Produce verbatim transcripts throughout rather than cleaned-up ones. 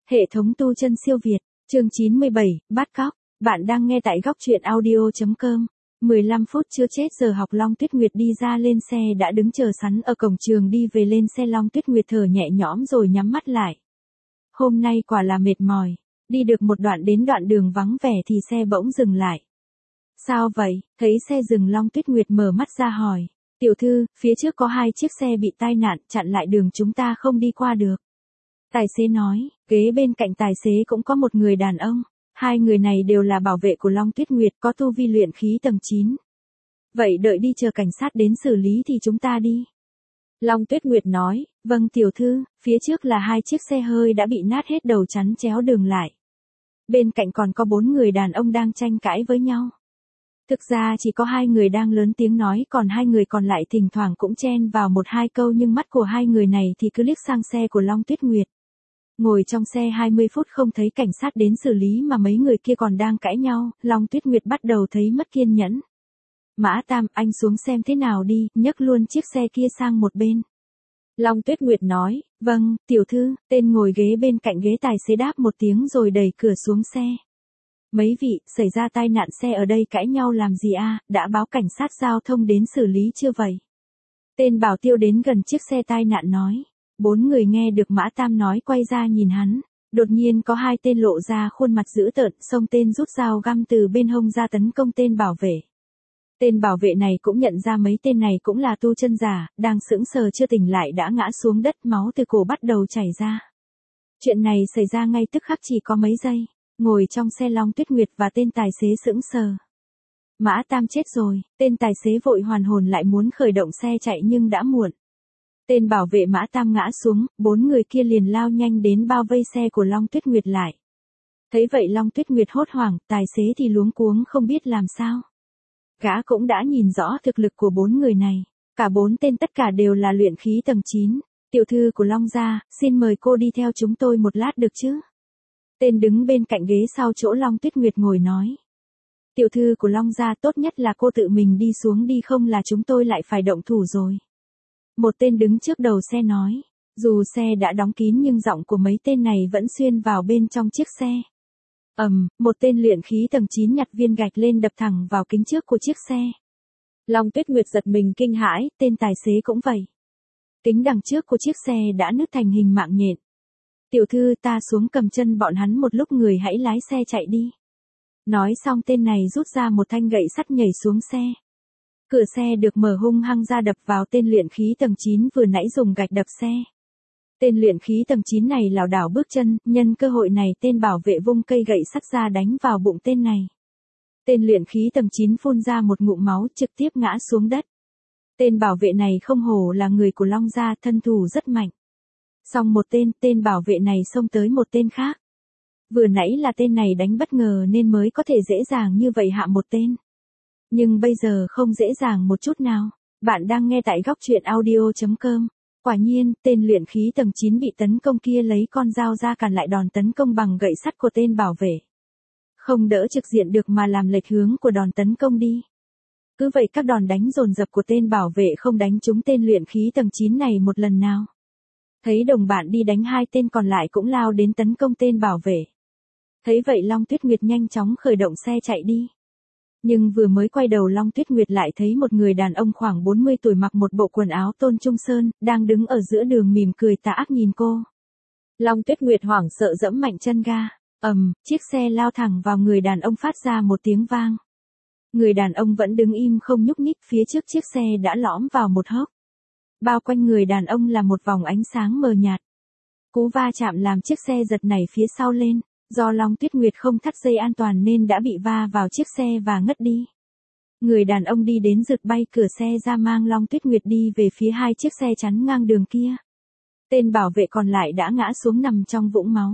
Hệ thống tu chân siêu Việt, chương chín mươi bảy, bắt cóc. Bạn đang nghe tại góc truyện audio chấm com. mười lăm phút chưa chết giờ học Long Tuyết Nguyệt đi ra lên xe đã đứng chờ sẵn ở cổng trường đi về lên xe. Long Tuyết Nguyệt thở nhẹ nhõm rồi nhắm mắt lại. Hôm nay quả là mệt mỏi, đi được một đoạn đến đoạn đường vắng vẻ thì xe bỗng dừng lại. Sao vậy? Thấy xe dừng Long Tuyết Nguyệt mở mắt ra hỏi. Tiểu thư, phía trước có hai chiếc xe bị tai nạn chặn lại đường chúng ta không đi qua được. Tài xế nói, ghế bên cạnh tài xế cũng có một người đàn ông. Hai người này đều là bảo vệ của Long Tuyết Nguyệt, có tu vi luyện khí tầng chín. Vậy đợi đi chờ cảnh sát đến xử lý thì chúng ta đi. Long Tuyết Nguyệt nói, vâng tiểu thư, phía trước là hai chiếc xe hơi đã bị nát hết đầu chắn chéo đường lại. Bên cạnh còn có bốn người đàn ông đang tranh cãi với nhau. Thực ra chỉ có hai người đang lớn tiếng nói, còn hai người còn lại thỉnh thoảng cũng chen vào một hai câu, nhưng mắt của hai người này thì cứ liếc sang xe của Long Tuyết Nguyệt. Ngồi trong xe hai mươi phút không thấy cảnh sát đến xử lý mà mấy người kia còn đang cãi nhau, Long Tuyết Nguyệt bắt đầu thấy mất kiên nhẫn. Mã Tam, anh xuống xem thế nào đi, nhấc luôn chiếc xe kia sang một bên. Long Tuyết Nguyệt nói, vâng, tiểu thư. Tên ngồi ghế bên cạnh ghế tài xế đáp một tiếng rồi đẩy cửa xuống xe. Mấy vị, xảy ra tai nạn xe ở đây cãi nhau làm gì à, đã báo cảnh sát giao thông đến xử lý chưa vậy? Tên bảo tiêu đến gần chiếc xe tai nạn nói. Bốn người nghe được Mã Tam nói quay ra nhìn hắn, đột nhiên có hai tên lộ ra khuôn mặt dữ tợn, xông tên rút dao găm từ bên hông ra tấn công tên bảo vệ. Tên bảo vệ này cũng nhận ra mấy tên này cũng là tu chân giả, đang sững sờ chưa tỉnh lại đã ngã xuống đất, máu từ cổ bắt đầu chảy ra. Chuyện này xảy ra ngay tức khắc chỉ có mấy giây, ngồi trong xe Long Tuyết Nguyệt và tên tài xế sững sờ. Mã Tam chết rồi, tên tài xế vội hoàn hồn lại muốn khởi động xe chạy nhưng đã muộn. Tên bảo vệ Mã Tam ngã xuống, bốn người kia liền lao nhanh đến bao vây xe của Long Tuyết Nguyệt lại. Thấy vậy Long Tuyết Nguyệt hốt hoảng, tài xế thì luống cuống không biết làm sao. Gã cũng đã nhìn rõ thực lực của bốn người này, cả bốn tên tất cả đều là luyện khí tầng chín. Tiểu thư của Long gia, xin mời cô đi theo chúng tôi một lát được chứ? Tên đứng bên cạnh ghế sau chỗ Long Tuyết Nguyệt ngồi nói. Tiểu thư của Long gia, tốt nhất là cô tự mình đi xuống đi, không là chúng tôi lại phải động thủ rồi. Một tên đứng trước đầu xe nói, dù xe đã đóng kín nhưng giọng của mấy tên này vẫn xuyên vào bên trong chiếc xe. Ầm, um, một tên luyện khí tầng chín nhặt viên gạch lên đập thẳng vào kính trước của chiếc xe. Long Tuyết Nguyệt giật mình kinh hãi, tên tài xế cũng vậy. Kính đằng trước của chiếc xe đã nứt thành hình mạng nhện. Tiểu thư, ta xuống cầm chân bọn hắn một lúc, người hãy lái xe chạy đi. Nói xong tên này rút ra một thanh gậy sắt nhảy xuống xe. Cửa xe được mở hung hăng ra đập vào tên luyện khí tầng chín vừa nãy dùng gạch đập xe. Tên luyện khí tầng chín này lảo đảo bước chân, nhân cơ hội này tên bảo vệ vung cây gậy sắt ra đánh vào bụng tên này. Tên luyện khí tầng chín phun ra một ngụm máu trực tiếp ngã xuống đất. Tên bảo vệ này không hổ là người của Long gia, thân thủ rất mạnh. Xong một tên, tên bảo vệ này xông tới một tên khác. Vừa nãy là tên này đánh bất ngờ nên mới có thể dễ dàng như vậy hạ một tên. Nhưng bây giờ không dễ dàng một chút nào. Bạn đang nghe tại góc truyện audio chấm com. Quả nhiên, tên luyện khí tầng chín bị tấn công kia lấy con dao ra cản lại đòn tấn công bằng gậy sắt của tên bảo vệ. Không đỡ trực diện được mà làm lệch hướng của đòn tấn công đi. Cứ vậy các đòn đánh dồn dập của tên bảo vệ không đánh trúng tên luyện khí tầng chín này một lần nào. Thấy đồng bạn đi đánh, hai tên còn lại cũng lao đến tấn công tên bảo vệ. Thấy vậy Long Tuyết Nguyệt nhanh chóng khởi động xe chạy đi. Nhưng vừa mới quay đầu Long Tuyết Nguyệt lại thấy một người đàn ông khoảng bốn mươi tuổi mặc một bộ quần áo tôn trung sơn, đang đứng ở giữa đường mỉm cười tà ác nhìn cô. Long Tuyết Nguyệt hoảng sợ giẫm mạnh chân ga, ầm, um, chiếc xe lao thẳng vào người đàn ông phát ra một tiếng vang. Người đàn ông vẫn đứng im không nhúc nhích, phía trước chiếc xe đã lõm vào một hốc. Bao quanh người đàn ông là một vòng ánh sáng mờ nhạt. Cú va chạm làm chiếc xe giật nảy phía sau lên. Do Long Tuyết Nguyệt không thắt dây an toàn nên đã bị va vào chiếc xe và ngất đi. Người đàn ông đi đến giật bay cửa xe ra mang Long Tuyết Nguyệt đi về phía hai chiếc xe chắn ngang đường kia. Tên bảo vệ còn lại đã ngã xuống nằm trong vũng máu.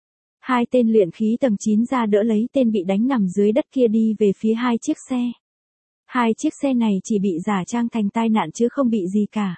Hai tên luyện khí tầng chín ra đỡ lấy tên bị đánh nằm dưới đất kia đi về phía hai chiếc xe. Hai chiếc xe này chỉ bị giả trang thành tai nạn chứ không bị gì cả.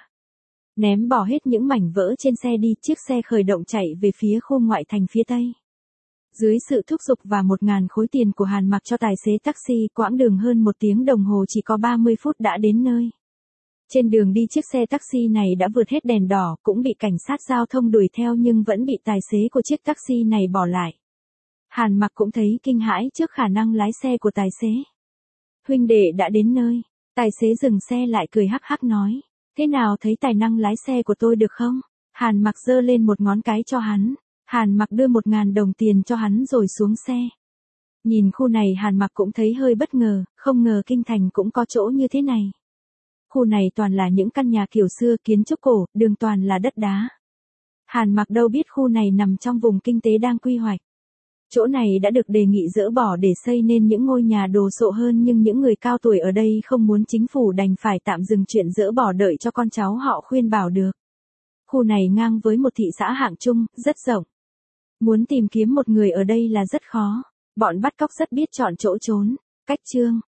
Ném bỏ hết những mảnh vỡ trên xe đi, chiếc xe khởi động chạy về phía khu ngoại thành phía tây. Dưới sự thúc giục và một ngàn khối tiền của Hàn Mặc cho tài xế taxi, quãng đường hơn một tiếng đồng hồ chỉ có ba mươi phút đã đến nơi. Trên đường đi chiếc xe taxi này đã vượt hết đèn đỏ, cũng bị cảnh sát giao thông đuổi theo nhưng vẫn bị tài xế của chiếc taxi này bỏ lại. Hàn Mặc cũng thấy kinh hãi trước khả năng lái xe của tài xế. Huynh đệ đã đến nơi. Tài xế dừng xe lại cười hắc hắc nói. Thế nào thấy tài năng lái xe của tôi được không? Hàn Mặc giơ lên một ngón cái cho hắn. Hàn Mặc đưa một ngàn đồng tiền cho hắn rồi xuống xe. Nhìn khu này Hàn Mặc cũng thấy hơi bất ngờ, không ngờ kinh thành cũng có chỗ như thế này. Khu này toàn là những căn nhà kiểu xưa kiến trúc cổ, đường toàn là đất đá. Hàn Mặc đâu biết khu này nằm trong vùng kinh tế đang quy hoạch. Chỗ này đã được đề nghị dỡ bỏ để xây nên những ngôi nhà đồ sộ hơn nhưng những người cao tuổi ở đây không muốn chính phủ đành phải tạm dừng chuyện dỡ bỏ đợi cho con cháu họ khuyên bảo được. Khu này ngang với một thị xã hạng trung, rất rộng. Muốn tìm kiếm một người ở đây là rất khó. Bọn bắt cóc rất biết chọn chỗ trốn. Cách chương